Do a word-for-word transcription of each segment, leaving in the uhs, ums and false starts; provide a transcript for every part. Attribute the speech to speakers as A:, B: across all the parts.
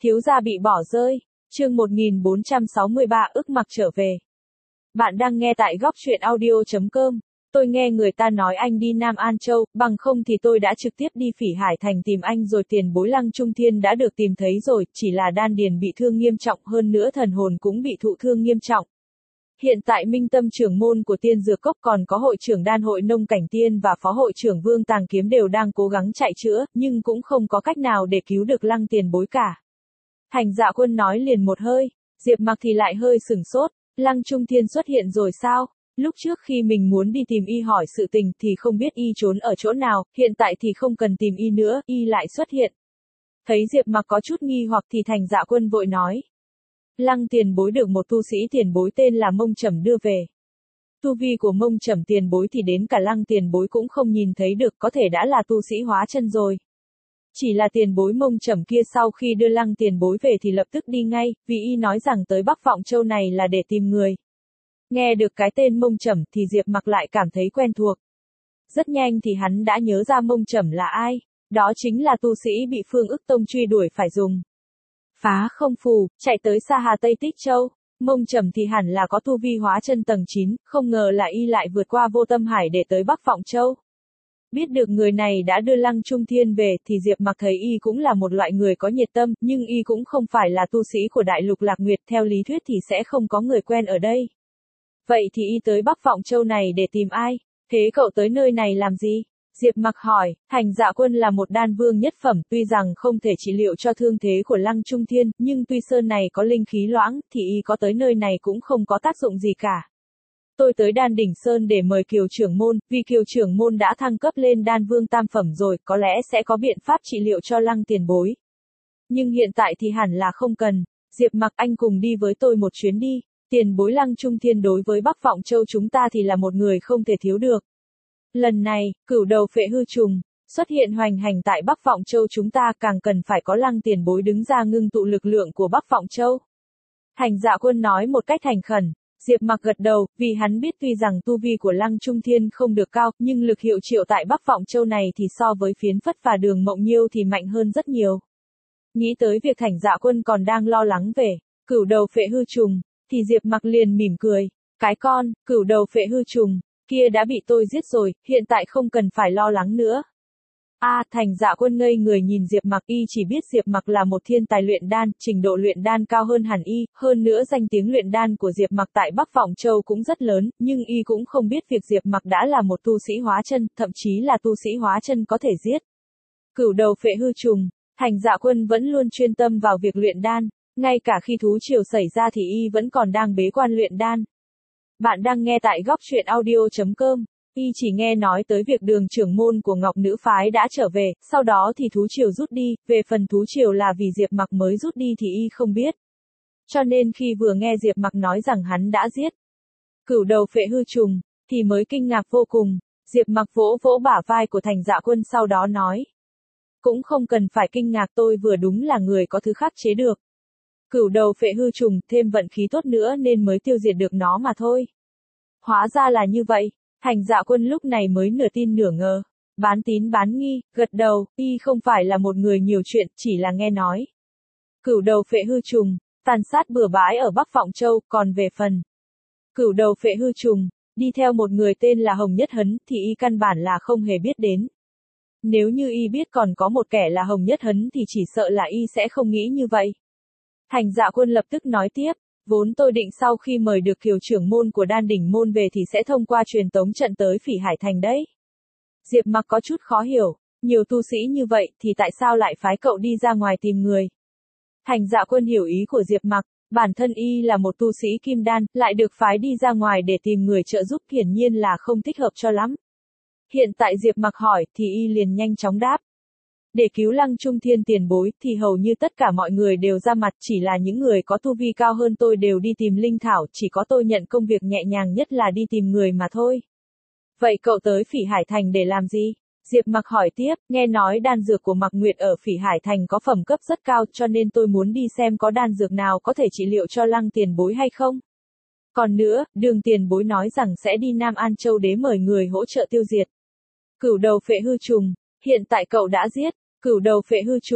A: Thiếu gia bị bỏ rơi. Chương một nghìn bốn trăm sáu mươi ba ức mặc trở về. Bạn đang nghe tại góc truyện audio chấm com. Tôi nghe người ta nói anh đi Nam An Châu, bằng không thì tôi đã trực tiếp đi Phỉ Hải Thành tìm anh rồi. Tiền bối Lăng Trung Thiên đã được tìm thấy rồi, chỉ là đan điền bị thương nghiêm trọng, hơn nữa thần hồn cũng bị thụ thương nghiêm trọng. Hiện tại Minh Tâm trưởng môn của Tiên Dược Cốc, còn có hội trưởng đan hội Nông Cảnh Tiên và phó hội trưởng Vương Tàng Kiếm đều đang cố gắng chạy chữa, nhưng cũng không có cách nào để cứu được Lăng tiền bối cả. Thành Dạ Quân nói liền một hơi, Diệp Mặc thì lại hơi sửng sốt. Lăng Trung Thiên xuất hiện rồi sao? Lúc trước khi mình muốn đi tìm y hỏi sự tình thì không biết y trốn ở chỗ nào, hiện tại thì không cần tìm y nữa, y lại xuất hiện. Thấy Diệp Mặc có chút nghi hoặc thì Thành Dạ Quân vội nói. Lăng tiền bối được một tu sĩ tiền bối tên là Mông Trầm đưa về. Tu vi của Mông Trầm tiền bối thì đến cả Lăng tiền bối cũng không nhìn thấy được, có thể đã là tu sĩ hóa chân rồi. Chỉ là tiền bối Mông Trầm kia sau khi đưa Lăng tiền bối về thì lập tức đi ngay, vì y nói rằng tới Bắc Vọng Châu này là để tìm người. Nghe được cái tên Mông Trầm thì Diệp Mặc lại cảm thấy quen thuộc. Rất nhanh thì hắn đã nhớ ra Mông Trầm là ai, đó chính là tu sĩ bị Phương Ức Tông truy đuổi phải dùng Phá Không Phù, chạy tới Sa Hà Tây Tích Châu. Mông Trầm thì hẳn là có tu vi hóa chân tầng chín, không ngờ là y lại vượt qua Vô Tâm Hải để tới Bắc Vọng Châu. Biết được người này đã đưa Lăng Trung Thiên về thì Diệp Mặc thấy y cũng là một loại người có nhiệt tâm, nhưng y cũng không phải là tu sĩ của Đại Lục Lạc Nguyệt, theo lý thuyết thì sẽ không có người quen ở đây. Vậy thì y tới Bắc Vọng Châu này để tìm ai? Thế cậu tới nơi này làm gì? Diệp Mặc hỏi. Thành Dạ Quân là một đan vương nhất phẩm, tuy rằng không thể trị liệu cho thương thế của Lăng Trung Thiên, nhưng tuy sơn này có linh khí loãng, thì y có tới nơi này cũng không có tác dụng gì cả. Tôi tới Đan Đỉnh Sơn để mời Kiều trưởng môn, vì Kiều trưởng môn đã thăng cấp lên đan vương tam phẩm rồi, có lẽ sẽ có biện pháp trị liệu cho Lăng tiền bối. Nhưng hiện tại thì hẳn là không cần. Diệp Mặc, anh cùng đi với tôi một chuyến đi. Tiền bối Lăng Trung Thiên đối với Bắc Vọng Châu chúng ta thì là một người không thể thiếu được. Lần này, cửu đầu phệ hư trùng xuất hiện hoành hành tại Bắc Vọng Châu chúng ta, càng cần phải có Lăng tiền bối đứng ra ngưng tụ lực lượng của Bắc Vọng Châu. Thành Dạ Quân nói một cách thành khẩn. Diệp Mặc gật đầu, vì hắn biết tuy rằng tu vi của Lăng Trung Thiên không được cao, nhưng lực hiệu triệu tại Bắc Vọng Châu này thì so với Phiến Phất và Đường Mộng Nhiêu thì mạnh hơn rất nhiều. Nghĩ tới việc Thành Dạ Quân còn đang lo lắng về cửu đầu phệ hư trùng, thì Diệp Mặc liền mỉm cười. Cái con, cửu đầu phệ hư trùng kia đã bị tôi giết rồi, hiện tại không cần phải lo lắng nữa. A, à, Thành Dạ Quân ngây người nhìn Diệp Mặc, y chỉ biết Diệp Mặc là một thiên tài luyện đan, trình độ luyện đan cao hơn hẳn y, hơn nữa danh tiếng luyện đan của Diệp Mặc tại Bắc Vọng Châu cũng rất lớn, nhưng y cũng không biết việc Diệp Mặc đã là một tu sĩ hóa chân, thậm chí là tu sĩ hóa chân có thể giết cửu đầu phệ hư trùng. Thành Dạ Quân vẫn luôn chuyên tâm vào việc luyện đan, ngay cả khi thú triều xảy ra thì y vẫn còn đang bế quan luyện đan. Bạn đang nghe tại góc truyện audio chấm com. Y chỉ nghe nói tới việc Đường trưởng môn của Ngọc Nữ phái đã trở về, sau đó thì thú triều rút đi, về phần thú triều là vì Diệp Mặc mới rút đi thì y không biết. Cho nên khi vừa nghe Diệp Mặc nói rằng hắn đã giết cửu đầu phệ hư trùng, thì mới kinh ngạc vô cùng. Diệp Mặc vỗ vỗ bả vai của Thành Dạ Quân sau đó nói. Cũng không cần phải kinh ngạc, tôi vừa đúng là người có thứ khắc chế được cửu đầu phệ hư trùng, thêm vận khí tốt nữa nên mới tiêu diệt được nó mà thôi. Hóa ra là như vậy. Thành Dạ Quân lúc này mới nửa tin nửa ngờ, bán tín bán nghi, gật đầu, y không phải là một người nhiều chuyện, chỉ là nghe nói cửu đầu phệ hư trùng tàn sát bừa bãi ở Bắc Vọng Châu, còn về phần cửu đầu phệ hư trùng đi theo một người tên là Hồng Nhất Hấn thì y căn bản là không hề biết đến. Nếu như y biết còn có một kẻ là Hồng Nhất Hấn thì chỉ sợ là y sẽ không nghĩ như vậy. Thành Dạ Quân lập tức nói tiếp. Vốn tôi định sau khi mời được Kiều trưởng môn của Đan Đỉnh môn về thì sẽ thông qua truyền tống trận tới Phỉ Hải Thành đấy. Diệp Mặc có chút khó hiểu, nhiều tu sĩ như vậy thì tại sao lại phái cậu đi ra ngoài tìm người? Thành Dạ Quân hiểu ý của Diệp Mặc, bản thân y là một tu sĩ kim đan, lại được phái đi ra ngoài để tìm người trợ giúp, hiển nhiên là không thích hợp cho lắm. Hiện tại Diệp Mặc hỏi thì y liền nhanh chóng đáp. Để cứu Lăng Trung Thiên tiền bối thì hầu như tất cả mọi người đều ra mặt, chỉ là những người có tu vi cao hơn tôi đều đi tìm linh thảo, chỉ có tôi nhận công việc nhẹ nhàng nhất là đi tìm người mà thôi. Vậy cậu tới Phỉ Hải Thành để làm gì? Diệp Mặc hỏi tiếp, nghe nói đan dược của Mạc Nguyệt ở Phỉ Hải Thành có phẩm cấp rất cao, cho nên tôi muốn đi xem có đan dược nào có thể trị liệu cho Lăng tiền bối hay không. Còn nữa, Đường tiền bối nói rằng sẽ đi Nam An Châu để mời người hỗ trợ tiêu diệt cửu đầu phệ hư trùng, hiện tại cậu đã giết cửu đầu phệ hư trùng.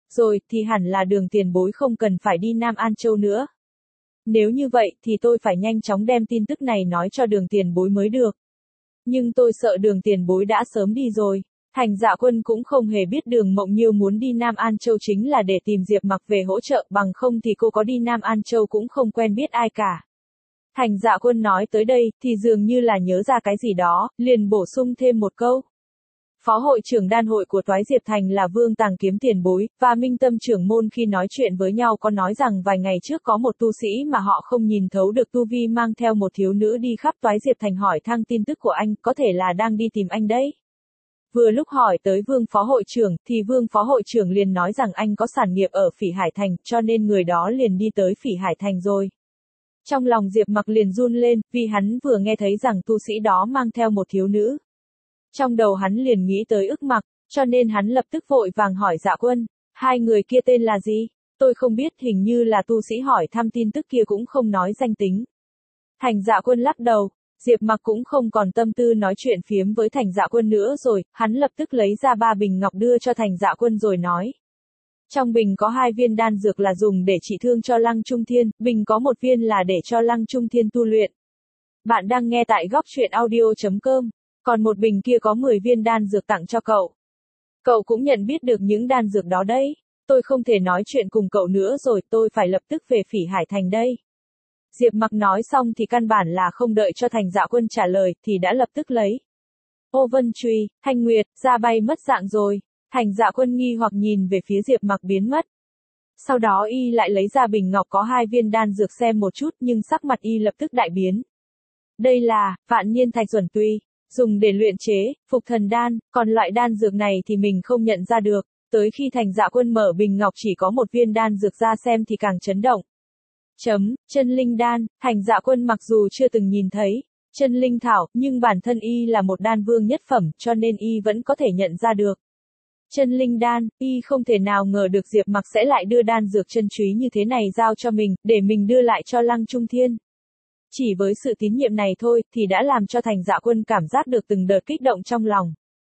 A: rồi, thì hẳn là Đường tiền bối không cần phải đi Nam An Châu nữa. Nếu như vậy, thì tôi phải nhanh chóng đem tin tức này nói cho Đường tiền bối mới được. Nhưng tôi sợ Đường tiền bối đã sớm đi rồi. Thành Dạ Quân cũng không hề biết Đường Mộng Nhiêu muốn đi Nam An Châu chính là để tìm Diệp Mặc về hỗ trợ, bằng không thì cô có đi Nam An Châu cũng không quen biết ai cả. Thành Dạ Quân nói tới đây, thì dường như là nhớ ra cái gì đó, liền bổ sung thêm một câu. Phó hội trưởng đan hội của Toái Diệp Thành là Vương Tàng Kiếm tiền bối, và Minh Tâm trưởng môn khi nói chuyện với nhau có nói rằng vài ngày trước có một tu sĩ mà họ không nhìn thấu được tu vi mang theo một thiếu nữ đi khắp Toái Diệp Thành hỏi thang tin tức của anh, có thể là đang đi tìm anh đấy. Vừa lúc hỏi tới Vương Phó hội trưởng, thì Vương Phó hội trưởng liền nói rằng anh có sản nghiệp ở Phỉ Hải Thành, cho nên người đó liền đi tới Phỉ Hải Thành rồi. Trong lòng Diệp Mặc liền run lên, vì hắn vừa nghe thấy rằng tu sĩ đó mang theo một thiếu nữ. Trong đầu hắn liền nghĩ tới Ức Mặc, cho nên hắn lập tức vội vàng hỏi Dạ Quân, hai người kia tên là gì? Tôi không biết, hình như là tu sĩ hỏi thăm tin tức kia cũng không nói danh tính. Thành Dạ Quân lắc đầu, Diệp Mặc cũng không còn tâm tư nói chuyện phiếm với Thành Dạ Quân nữa rồi, hắn lập tức lấy ra ba bình ngọc đưa cho Thành Dạ Quân rồi nói. Trong bình có hai viên đan dược là dùng để trị thương cho Lăng Trung Thiên, bình có một viên là để cho Lăng Trung Thiên tu luyện. Bạn đang nghe tại góc truyện audio chấm com, còn một bình kia có mười viên đan dược tặng cho cậu. Cậu cũng nhận biết được những đan dược đó đấy, tôi không thể nói chuyện cùng cậu nữa rồi, tôi phải lập tức về Phỉ Hải Thành đây. Diệp Mặc nói xong thì căn bản là không đợi cho Thành Dạ Quân trả lời, thì đã lập tức lấy. Ô Vân Truy, Thanh Nguyệt, ra bay mất dạng rồi. Thành Dạ Quân nghi hoặc nhìn về phía Diệp Mặc biến mất. Sau đó y lại lấy ra bình ngọc có hai viên đan dược xem một chút nhưng sắc mặt y lập tức đại biến. Đây là, Vạn Niên Thạch Duẩn Tuy, dùng để luyện chế, phục thần đan, còn loại đan dược này thì mình không nhận ra được. Tới khi Thành Dạ Quân mở bình ngọc chỉ có một viên đan dược ra xem thì càng chấn động. Chấm, chân linh đan, Thành Dạ Quân mặc dù chưa từng nhìn thấy chân linh thảo, nhưng bản thân y là một đan vương nhất phẩm, cho nên y vẫn có thể nhận ra được. Chân linh đan, y không thể nào ngờ được Diệp Mặc sẽ lại đưa đan dược chân chúy như thế này giao cho mình, để mình đưa lại cho Lăng Trung Thiên. Chỉ với sự tín nhiệm này thôi, thì đã làm cho Thành Dạ Quân cảm giác được từng đợt kích động trong lòng.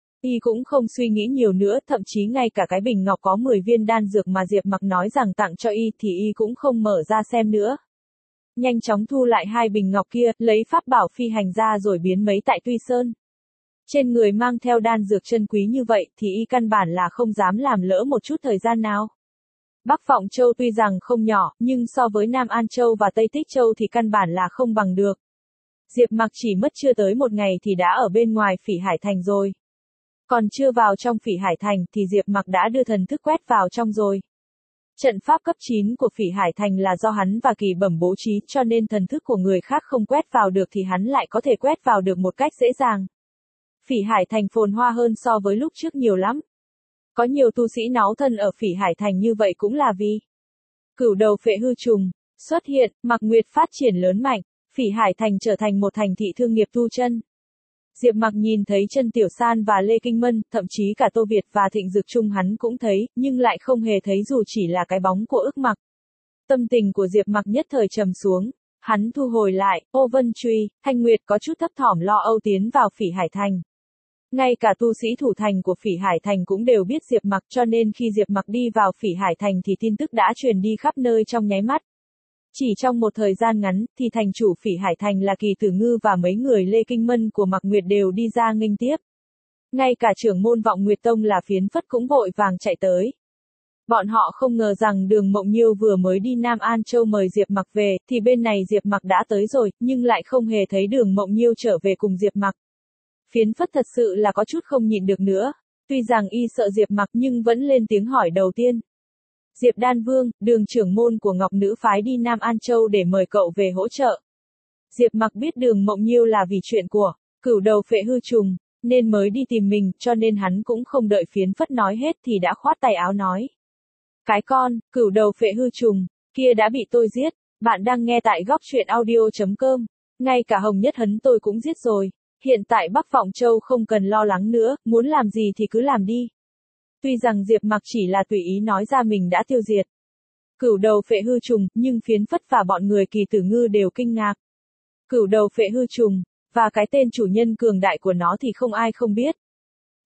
A: Y cũng không suy nghĩ nhiều nữa, thậm chí ngay cả cái bình ngọc có mười viên đan dược mà Diệp Mặc nói rằng tặng cho y thì y cũng không mở ra xem nữa. Nhanh chóng thu lại hai bình ngọc kia, lấy pháp bảo phi hành ra rồi biến mấy tại Tuy Sơn. Trên người mang theo đan dược chân quý như vậy thì y căn bản là không dám làm lỡ một chút thời gian nào. Bắc Vọng Châu tuy rằng không nhỏ, nhưng so với Nam An Châu và Tây Tích Châu thì căn bản là không bằng được. Diệp Mặc chỉ mất chưa tới một ngày thì đã ở bên ngoài Phỉ Hải Thành rồi. Còn chưa vào trong Phỉ Hải Thành thì Diệp Mặc đã đưa thần thức quét vào trong rồi. Trận pháp cấp chín của Phỉ Hải Thành là do hắn và Kỳ Bẩm bố trí, cho nên thần thức của người khác không quét vào được thì hắn lại có thể quét vào được một cách dễ dàng. Phỉ Hải Thành phồn hoa hơn so với lúc trước nhiều lắm. Có nhiều tu sĩ náu thân ở Phỉ Hải Thành như vậy cũng là vì Cửu Đầu Phệ Hư Trùng xuất hiện, Mạc Nguyệt phát triển lớn mạnh, Phỉ Hải Thành trở thành một thành thị thương nghiệp tu chân. Diệp Mặc nhìn thấy Chân Tiểu San và Lê Kinh Mân, thậm chí cả Tô Việt và Thịnh Dực Trung hắn cũng thấy, nhưng lại không hề thấy dù chỉ là cái bóng của Ức Mặc. Tâm tình của Diệp Mặc nhất thời trầm xuống, hắn thu hồi lại, Ô Vân Truy, Thanh Nguyệt có chút thấp thỏm lo âu tiến vào Phỉ Hải Thành. Ngay cả tu sĩ thủ thành của Phỉ Hải Thành cũng đều biết Diệp Mặc, cho nên khi Diệp Mặc đi vào Phỉ Hải Thành thì tin tức đã truyền đi khắp nơi trong nháy mắt. Chỉ trong một thời gian ngắn, thì thành chủ Phỉ Hải Thành là Kỳ Tử Ngư và mấy người Lê Kinh Mân của Mạc Nguyệt đều đi ra nghênh tiếp. Ngay cả trưởng môn Vọng Nguyệt Tông là Phiến Phất cũng vội vàng chạy tới. Bọn họ không ngờ rằng Đường Mộng Nhiêu vừa mới đi Nam An Châu mời Diệp Mặc về, thì bên này Diệp Mặc đã tới rồi, nhưng lại không hề thấy Đường Mộng Nhiêu trở về cùng Diệp Mặc. Phiến Phất thật sự là có chút không nhịn được nữa. Tuy rằng y sợ Diệp Mặc nhưng vẫn lên tiếng hỏi đầu tiên. Diệp Đan Vương, Đường trưởng môn của Ngọc Nữ phái đi Nam An Châu để mời cậu về hỗ trợ. Diệp Mặc biết Đường Mộng Nhiêu là vì chuyện của Cửu Đầu Phệ Hư Trùng, nên mới đi tìm mình, cho nên hắn cũng không đợi Phiến Phất nói hết thì đã khoát tay áo nói. Cái con, Cửu Đầu Phệ Hư Trùng, kia đã bị tôi giết, bạn đang nghe tại góc truyện audio chấm com, ngay cả Hồng Nhất Hấn tôi cũng giết rồi. Hiện tại Bắc Vọng Châu không cần lo lắng nữa, muốn làm gì thì cứ làm đi. Tuy rằng Diệp Mặc chỉ là tùy ý nói ra mình đã tiêu diệt Cửu Đầu Phệ Hư Trùng, nhưng Phiến Phất và bọn người Kỳ Tử Ngư đều kinh ngạc. Cửu Đầu Phệ Hư Trùng, và cái tên chủ nhân cường đại của nó thì không ai không biết.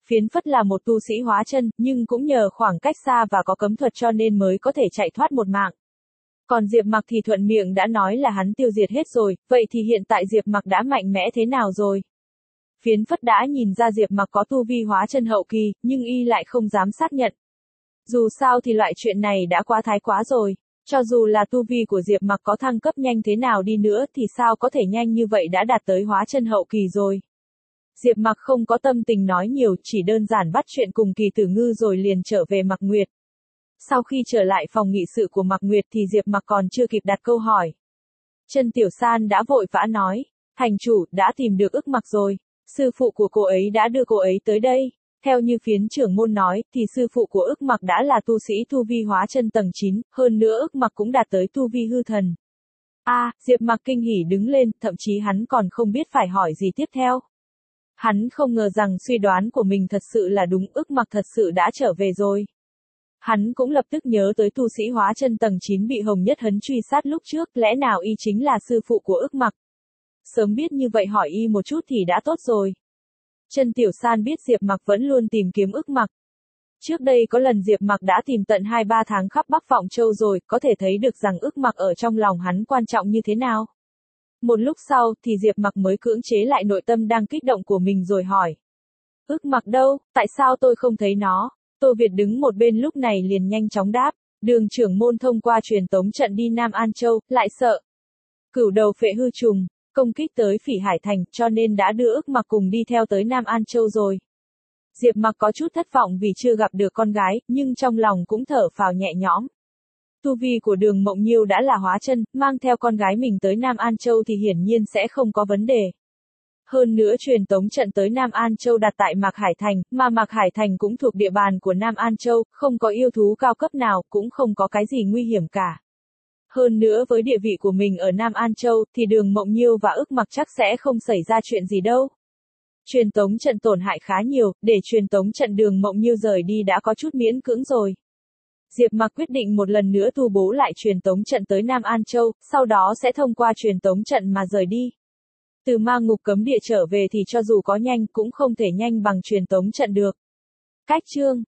A: Phiến Phất là một tu sĩ hóa chân, nhưng cũng nhờ khoảng cách xa và có cấm thuật cho nên mới có thể chạy thoát một mạng. Còn Diệp Mặc thì thuận miệng đã nói là hắn tiêu diệt hết rồi, vậy thì hiện tại Diệp Mặc đã mạnh mẽ thế nào rồi? Phiến Phất đã nhìn ra Diệp Mặc có tu vi hóa chân hậu kỳ, nhưng y lại không dám xác nhận. Dù sao thì loại chuyện này đã quá thái quá rồi. Cho dù là tu vi của Diệp Mặc có thăng cấp nhanh thế nào đi nữa thì sao có thể nhanh như vậy đã đạt tới hóa chân hậu kỳ rồi. Diệp Mặc không có tâm tình nói nhiều, chỉ đơn giản bắt chuyện cùng Kỳ Tử Ngư rồi liền trở về Mạc Nguyệt. Sau khi trở lại phòng nghị sự của Mạc Nguyệt thì Diệp Mặc còn chưa kịp đặt câu hỏi. Trân Tiểu San đã vội vã nói, thành chủ, đã tìm được Ức Mặc rồi. Sư phụ của cô ấy đã đưa cô ấy tới đây. Theo như phiến trưởng môn nói, thì sư phụ của Ức Mặc đã là tu sĩ tu vi hóa chân tầng chín, hơn nữa Ức Mặc cũng đạt tới tu vi hư thần. A, à, Diệp Mặc kinh hỉ đứng lên, thậm chí hắn còn không biết phải hỏi gì tiếp theo. Hắn không ngờ rằng suy đoán của mình thật sự là đúng, Ức Mặc thật sự đã trở về rồi. Hắn cũng lập tức nhớ tới tu sĩ hóa chân tầng chín bị Hồng Nhất Hấn truy sát lúc trước, lẽ nào y chính là sư phụ của Ức Mặc. Sớm biết như vậy hỏi y một chút thì đã tốt rồi. Trân Tiểu San biết Diệp Mặc vẫn luôn tìm kiếm Ức Mặc. Trước đây có lần Diệp Mặc đã tìm tận hai ba tháng khắp Bắc Vọng Châu rồi, có thể thấy được rằng Ức Mặc ở trong lòng hắn quan trọng như thế nào. Một lúc sau thì Diệp Mặc mới cưỡng chế lại nội tâm đang kích động của mình rồi hỏi. Ức Mặc đâu, tại sao tôi không thấy nó? Tô Việt đứng một bên lúc này liền nhanh chóng đáp. Đường trưởng môn thông qua truyền tống trận đi Nam An Châu, lại sợ cửu đầu phệ hư trùng công kích tới Phỉ Hải Thành, cho nên đã đưa Ức Mặc cùng đi theo tới Nam An Châu rồi. Diệp Mặc có chút thất vọng vì chưa gặp được con gái, nhưng trong lòng cũng thở phào nhẹ nhõm. Tu vi của Đường Mộng Nhiêu đã là hóa chân, mang theo con gái mình tới Nam An Châu thì hiển nhiên sẽ không có vấn đề. Hơn nữa truyền tống trận tới Nam An Châu đặt tại Mạc Hải Thành, mà Mạc Hải Thành cũng thuộc địa bàn của Nam An Châu, không có yêu thú cao cấp nào, cũng không có cái gì nguy hiểm cả. Hơn nữa với địa vị của mình ở Nam An Châu, thì Đường Mộng Nhiêu và Ức Mặc chắc sẽ không xảy ra chuyện gì đâu. Truyền tống trận tổn hại khá nhiều, để truyền tống trận Đường Mộng Nhiêu rời đi đã có chút miễn cưỡng rồi. Diệp Mặc quyết định một lần nữa tu bố lại truyền tống trận tới Nam An Châu, sau đó sẽ thông qua truyền tống trận mà rời đi. Từ ma ngục cấm địa trở về thì cho dù có nhanh cũng không thể nhanh bằng truyền tống trận được. Cách chương